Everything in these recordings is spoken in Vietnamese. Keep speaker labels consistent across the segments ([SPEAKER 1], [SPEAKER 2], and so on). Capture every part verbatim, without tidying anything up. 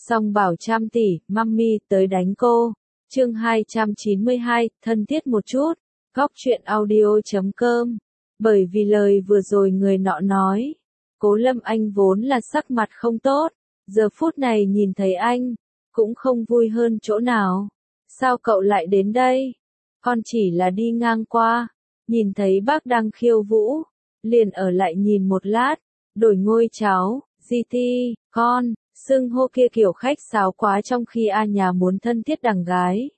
[SPEAKER 1] Song bảo trăm tỷ, mummy tới đánh cô. Chương hai trăm chín mươi hai, thân thiết một chút. Góc truyện audio chấm com. Bởi vì lời vừa rồi người nọ nói, Cố Lâm Anh vốn là sắc mặt không tốt, giờ phút này nhìn thấy anh, cũng không vui hơn chỗ nào. Sao cậu lại đến đây? Con chỉ là đi ngang qua, nhìn thấy bác đang khiêu vũ, liền ở lại nhìn một lát, đổi ngôi cháu, giê tê, con, xưng hô kia kiểu khách sáo quá trong khi A nhà muốn thân thiết đằng gái.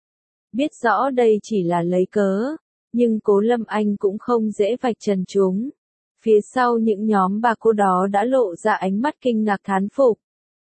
[SPEAKER 1] Biết rõ đây chỉ là lấy cớ, nhưng Cố Lâm Anh cũng không dễ vạch trần chúng. Phía sau những nhóm bà cô đó đã lộ ra ánh mắt kinh ngạc thán phục.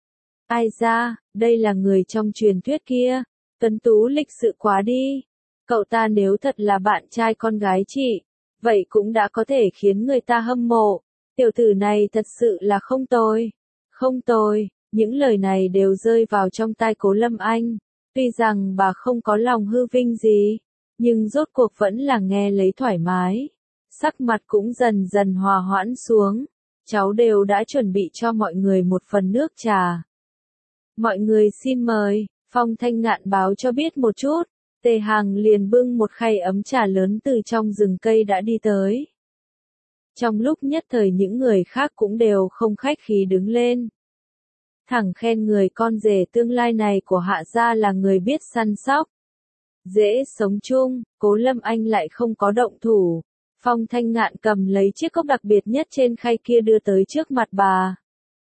[SPEAKER 1] Ai ra, đây là người trong truyền thuyết kia, tuấn tú lịch sự quá đi. Cậu ta nếu thật là bạn trai con gái chị, vậy cũng đã có thể khiến người ta hâm mộ. Tiểu tử này thật sự là không tồi. Không tồi, những lời này đều rơi vào trong tai Cố Lâm Anh. Tuy rằng bà không có lòng hư vinh gì, nhưng rốt cuộc vẫn là nghe lấy thoải mái. Sắc mặt cũng dần dần hòa hoãn xuống. Cháu đều đã chuẩn bị cho mọi người một phần nước trà. Mọi người xin mời, Phong Thanh Ngạn báo cho biết một chút. Tề Hàng liền bưng một khay ấm trà lớn từ trong rừng cây đã đi tới. Trong lúc nhất thời những người khác cũng đều không khách khí đứng lên. Thẳng khen người con rể tương lai này của Hạ gia là người biết săn sóc. Dễ sống chung, Cố Lâm Anh lại không có động thủ. Phong Thanh Ngạn cầm lấy chiếc cốc đặc biệt nhất trên khay kia đưa tới trước mặt bà.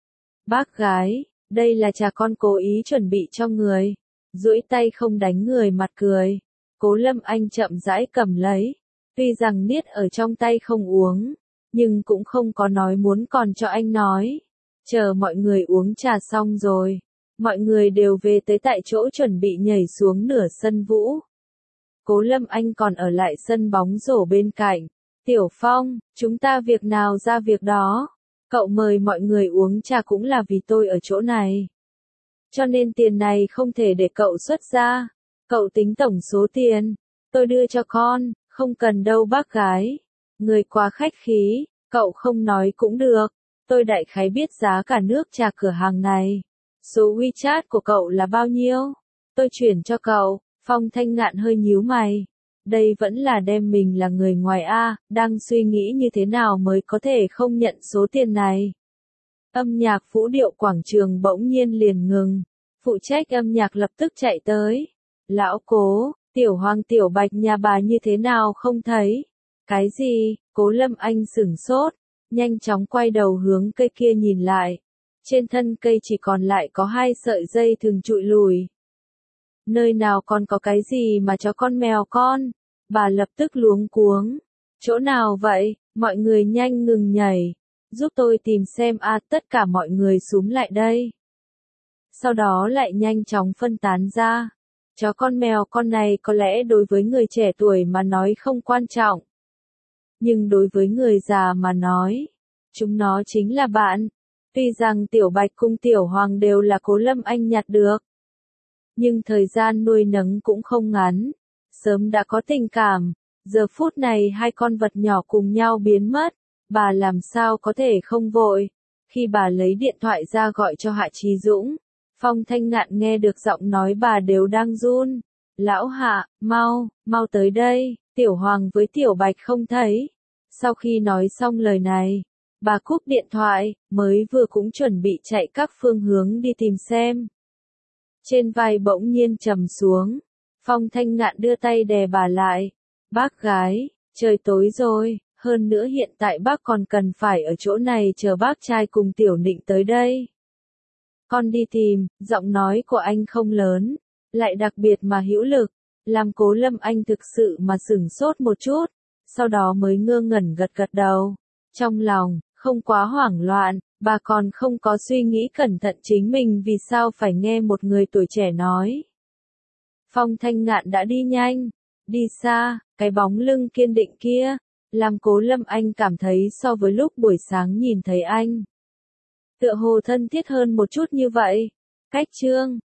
[SPEAKER 1] Bác gái, đây là trà con cố ý chuẩn bị cho người. Duỗi tay không đánh người mặt cười. Cố Lâm Anh chậm rãi cầm lấy. Tuy rằng niết ở trong tay không uống, nhưng cũng không có nói muốn còn cho anh nói. Chờ mọi người uống trà xong rồi, mọi người đều về tới tại chỗ chuẩn bị nhảy xuống nửa sân vũ. Cố Lâm Anh còn ở lại sân bóng rổ bên cạnh. Tiểu Phong, chúng ta việc nào ra việc đó. Cậu mời mọi người uống trà cũng là vì tôi ở chỗ này. Cho nên tiền này không thể để cậu xuất ra. Cậu tính tổng số tiền. Tôi đưa cho con, không cần đâu bác gái. Người quá khách khí, cậu không nói cũng được. Tôi đại khái biết giá cả nước trà cửa hàng này. Số WeChat của cậu là bao nhiêu? Tôi chuyển cho cậu. Phong Thanh Ngạn hơi nhíu mày. Đây vẫn là đem mình là người ngoài A, đang suy nghĩ như thế nào mới có thể không nhận số tiền này. Âm nhạc vũ điệu quảng trường bỗng nhiên liền ngừng. Phụ trách âm nhạc lập tức chạy tới. Lão Cố, Tiểu Hoàng Tiểu Bạch nhà bà như thế nào không thấy? Cái gì? Cố Lâm Anh sửng sốt, nhanh chóng quay đầu hướng cây kia nhìn lại. Trên thân cây chỉ còn lại có hai sợi dây thừng trụi lùi. Nơi nào còn có cái gì mà chó con mèo con? Bà lập tức luống cuống. Chỗ nào vậy? Mọi người nhanh ngừng nhảy. Giúp tôi tìm xem a tất cả mọi người xúm lại đây. Sau đó lại nhanh chóng phân tán ra. Chó con mèo con này có lẽ đối với người trẻ tuổi mà nói không quan trọng. Nhưng đối với người già mà nói, chúng nó chính là bạn. Tuy rằng Tiểu Bạch cùng Tiểu Hoàng đều là Cố Lâm Anh nhặt được. Nhưng thời gian nuôi nấng cũng không ngắn. Sớm đã có tình cảm. Giờ phút này hai con vật nhỏ cùng nhau biến mất. Bà làm sao có thể không vội. Khi bà lấy điện thoại ra gọi cho Hạ Chí Dũng, Phong Thanh Ngạn nghe được giọng nói bà đều đang run. Lão Hạ, mau, mau tới đây, Tiểu Hoàng với Tiểu Bạch không thấy. Sau khi nói xong lời này, bà cúp điện thoại, mới vừa cũng chuẩn bị chạy các phương hướng đi tìm xem. Trên vai bỗng nhiên trầm xuống. Phong Thanh Ngạn đưa tay đè bà lại. Bác gái, trời tối rồi, hơn nữa hiện tại bác còn cần phải ở chỗ này chờ bác trai cùng Tiểu Nịnh tới đây. Con đi tìm, giọng nói của anh không lớn, lại đặc biệt mà hữu lực, làm Cố Lâm Anh thực sự mà sửng sốt một chút, sau đó mới ngơ ngẩn gật gật đầu. Trong lòng, không quá hoảng loạn, bà còn không có suy nghĩ cẩn thận chính mình vì sao phải nghe một người tuổi trẻ nói. Phong Thanh Ngạn đã đi nhanh, đi xa, cái bóng lưng kiên định kia, làm Cố Lâm Anh cảm thấy so với lúc buổi sáng nhìn thấy anh. Tựa hồ thân thiết hơn một chút như vậy. Cách chương,